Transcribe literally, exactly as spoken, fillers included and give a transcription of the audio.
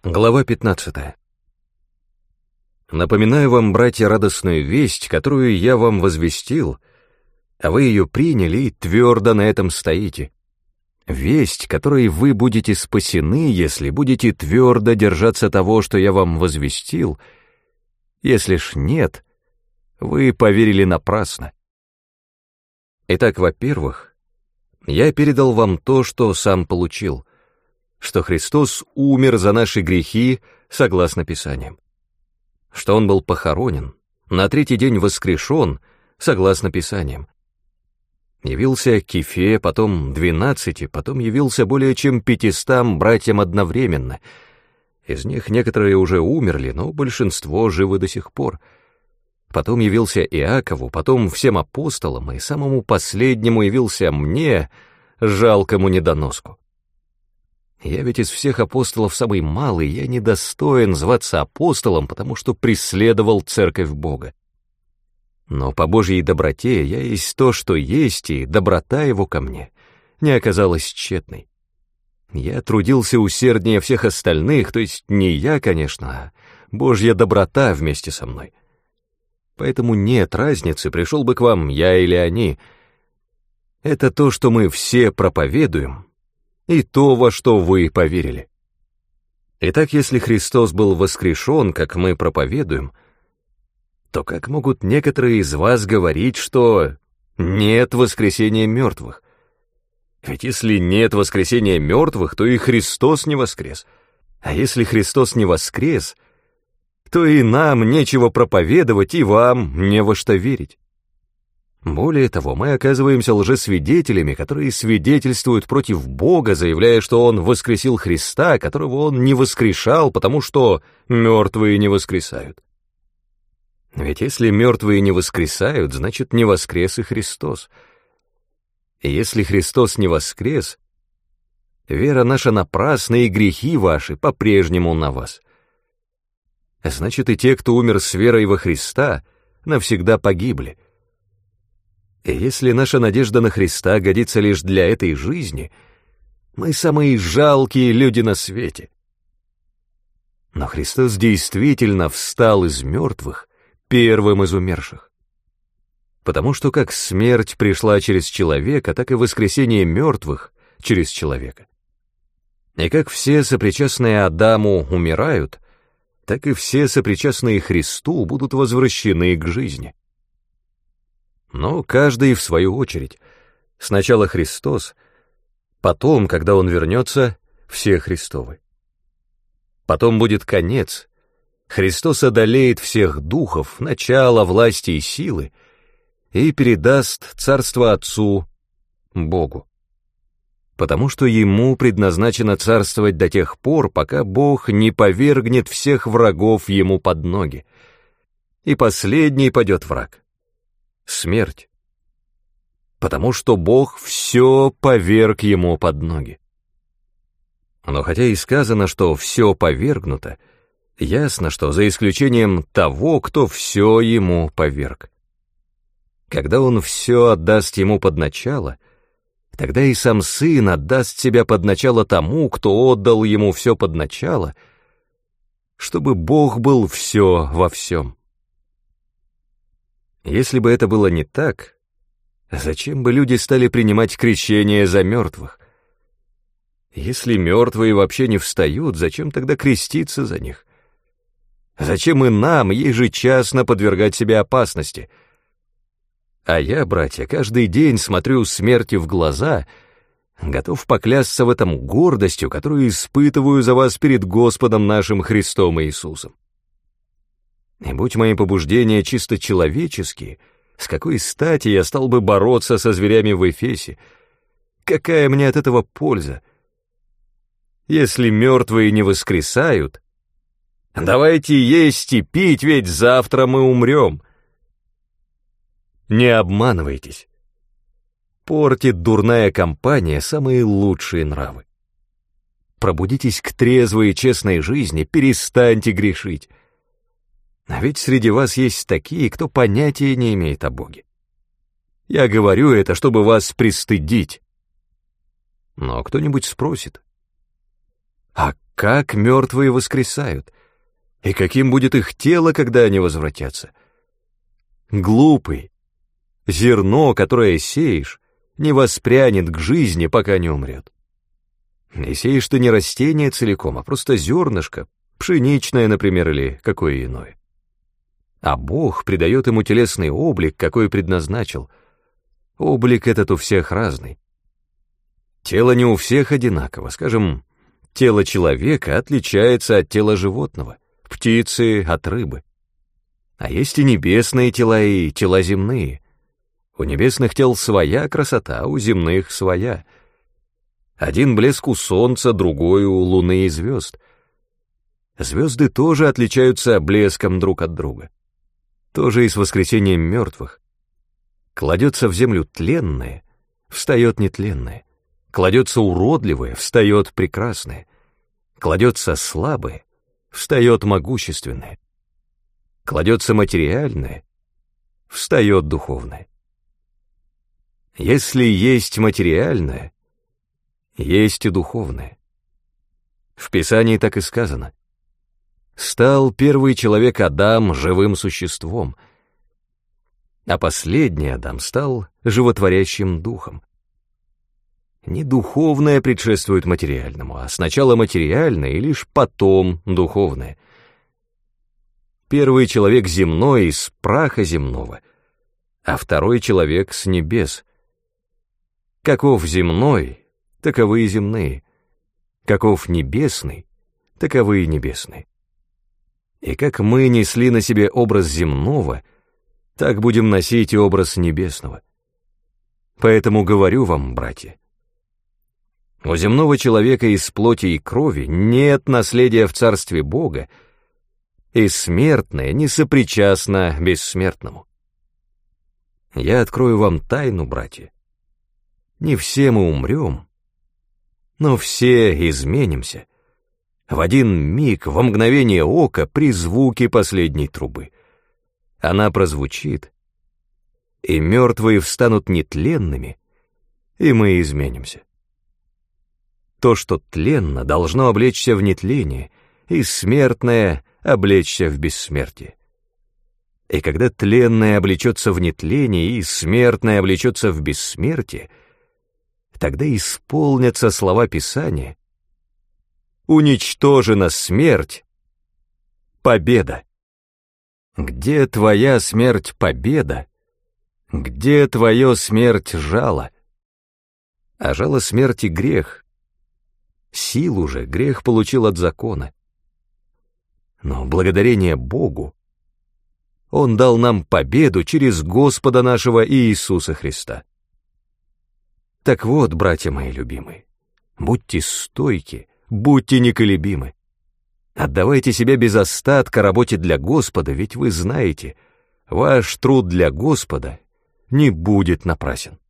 Глава пятнадцатая. Напоминаю вам, братья, радостную весть, которую я вам возвестил, а вы ее приняли и твердо на этом стоите. Весть, которой вы будете спасены, если будете твердо держаться того, что я вам возвестил. Если ж нет, вы поверили напрасно. Итак, во-первых, я передал вам то, что сам получил, что Христос умер за наши грехи, согласно Писаниям, что Он был похоронен, на третий день воскрешен, согласно Писаниям, явился Кефе, потом двенадцати, потом явился более чем пятистам братьям одновременно. Из них некоторые уже умерли, но большинство живы до сих пор. Потом явился Иакову, потом всем апостолам, и самому последнему явился мне, жалкому недоноску. Я ведь из всех апостолов самый малый, я недостоин зваться апостолом, потому что преследовал церковь Бога. Но по Божьей доброте я есть то, что есть, и доброта Его ко мне не оказалась тщетной. Я трудился усерднее всех остальных, то есть не я, конечно, а Божья доброта вместе со мной. Поэтому нет разницы, пришел бы к вам я или они. Это то, что мы все проповедуем, и то, во что вы поверили. Итак, если Христос был воскрешен, как мы проповедуем, то как могут некоторые из вас говорить, что нет воскресения мертвых? Ведь если нет воскресения мертвых, то и Христос не воскрес. А если Христос не воскрес, то и нам нечего проповедовать, и вам не во что верить. Более того, мы оказываемся лжесвидетелями, которые свидетельствуют против Бога, заявляя, что Он воскресил Христа, которого Он не воскрешал, потому что мертвые не воскресают. Ведь если мертвые не воскресают, значит, не воскрес и Христос. И если Христос не воскрес, вера наша напрасна, и грехи ваши по-прежнему на вас. Значит, и те, кто умер с верой во Христа, навсегда погибли. И если наша надежда на Христа годится лишь для этой жизни, мы самые жалкие люди на свете. Но Христос действительно встал из мертвых, первым из умерших. Потому что как смерть пришла через человека, так и воскресение мертвых через человека. И как все сопричастные Адаму умирают, так и все сопричастные Христу будут возвращены к жизни. Но каждый в свою очередь. Сначала Христос, потом, когда Он вернется, все Христовы. Потом будет конец. Христос одолеет всех духов, начало, власти и силы, и передаст царство Отцу, Богу. Потому что Ему предназначено царствовать до тех пор, пока Бог не повергнет всех врагов Ему под ноги. И последний падет враг — смерть. Потому что Бог все поверг Ему под ноги. Но хотя и сказано, что все повергнуто, ясно, что за исключением того, кто все Ему поверг. Когда Он все отдаст Ему под начало, тогда и сам Сын отдаст себя под начало тому, кто отдал Ему все под начало, чтобы Бог был все во всем. Если бы это было не так, зачем бы люди стали принимать крещение за мертвых? Если мертвые вообще не встают, зачем тогда креститься за них? Зачем и нам ежечасно подвергать себя опасности? А я, братья, каждый день смотрю смерти в глаза, готов поклясться в этом гордостью, которую испытываю за вас перед Господом нашим Христом Иисусом. И будь мои побуждения чисто человеческие, с какой стати я стал бы бороться со зверями в Эфесе? Какая мне от этого польза? Если мертвые не воскресают, давайте есть и пить, ведь завтра мы умрем. Не обманывайтесь. Портит дурная компания самые лучшие нравы. Пробудитесь к трезвой и честной жизни, перестаньте грешить. А ведь среди вас есть такие, кто понятия не имеет о Боге. Я говорю это, чтобы вас пристыдить. Но кто-нибудь спросит: а как мертвые воскресают, и каким будет их тело, когда они возвратятся. Глупый, зерно, которое сеешь, не воспрянет к жизни, пока не умрет. И сеешь ты не растение целиком, а просто зернышко, пшеничное, например, или какое иное. А Бог придает ему телесный облик, какой предназначил. Облик этот у всех разный. Тело не у всех одинаково, скажем, тело человека отличается от тела животного, птицы от рыбы. А есть и небесные тела, и тела земные. У небесных тел своя красота, у земных своя. Один блеск у солнца, другой у луны и звезд. Звезды тоже отличаются блеском друг от друга. Тоже и с воскресением мертвых. Кладется в землю тленное, встает нетленное. Кладется уродливое, встает прекрасное. Кладется слабое, встает могущественное. Кладется материальное, встает духовное. Если есть материальное, есть и духовное. В Писании так и сказано. Стал первый человек Адам живым существом, а последний Адам стал животворящим духом. Не духовное предшествует материальному, а сначала материальное и лишь потом духовное. Первый человек земной из праха земного, а второй человек с небес. Каков земной, таковы и земные. Каков небесный, таковы и небесные. И как мы несли на себе образ земного, так будем носить и образ небесного. Поэтому говорю вам, братья, у земного человека из плоти и крови нет наследия в царстве Бога, и смертное не сопричастно бессмертному. Я открою вам тайну, братья. Не все мы умрем, но все изменимся в один миг, во мгновение ока, при звуке последней трубы. Она прозвучит, и мертвые встанут нетленными, и мы изменимся. То, что тленно, должно облечься в нетление, и смертное облечься в бессмертие. И когда тленное облечется в нетление, и смертное облечется в бессмертие, тогда исполнятся слова Писания: «Уничтожена смерть, победа». Где твоя смерть победа? Где твое смерть жало? А жало смерти грех. Силу же грех получил от закона. Но благодарение Богу Он дал нам победу через Господа нашего Иисуса Христа. Так вот, братья мои любимые, будьте стойки, будьте неколебимы. Отдавайте себя без остатка работе для Господа, ведь вы знаете, ваш труд для Господа не будет напрасен.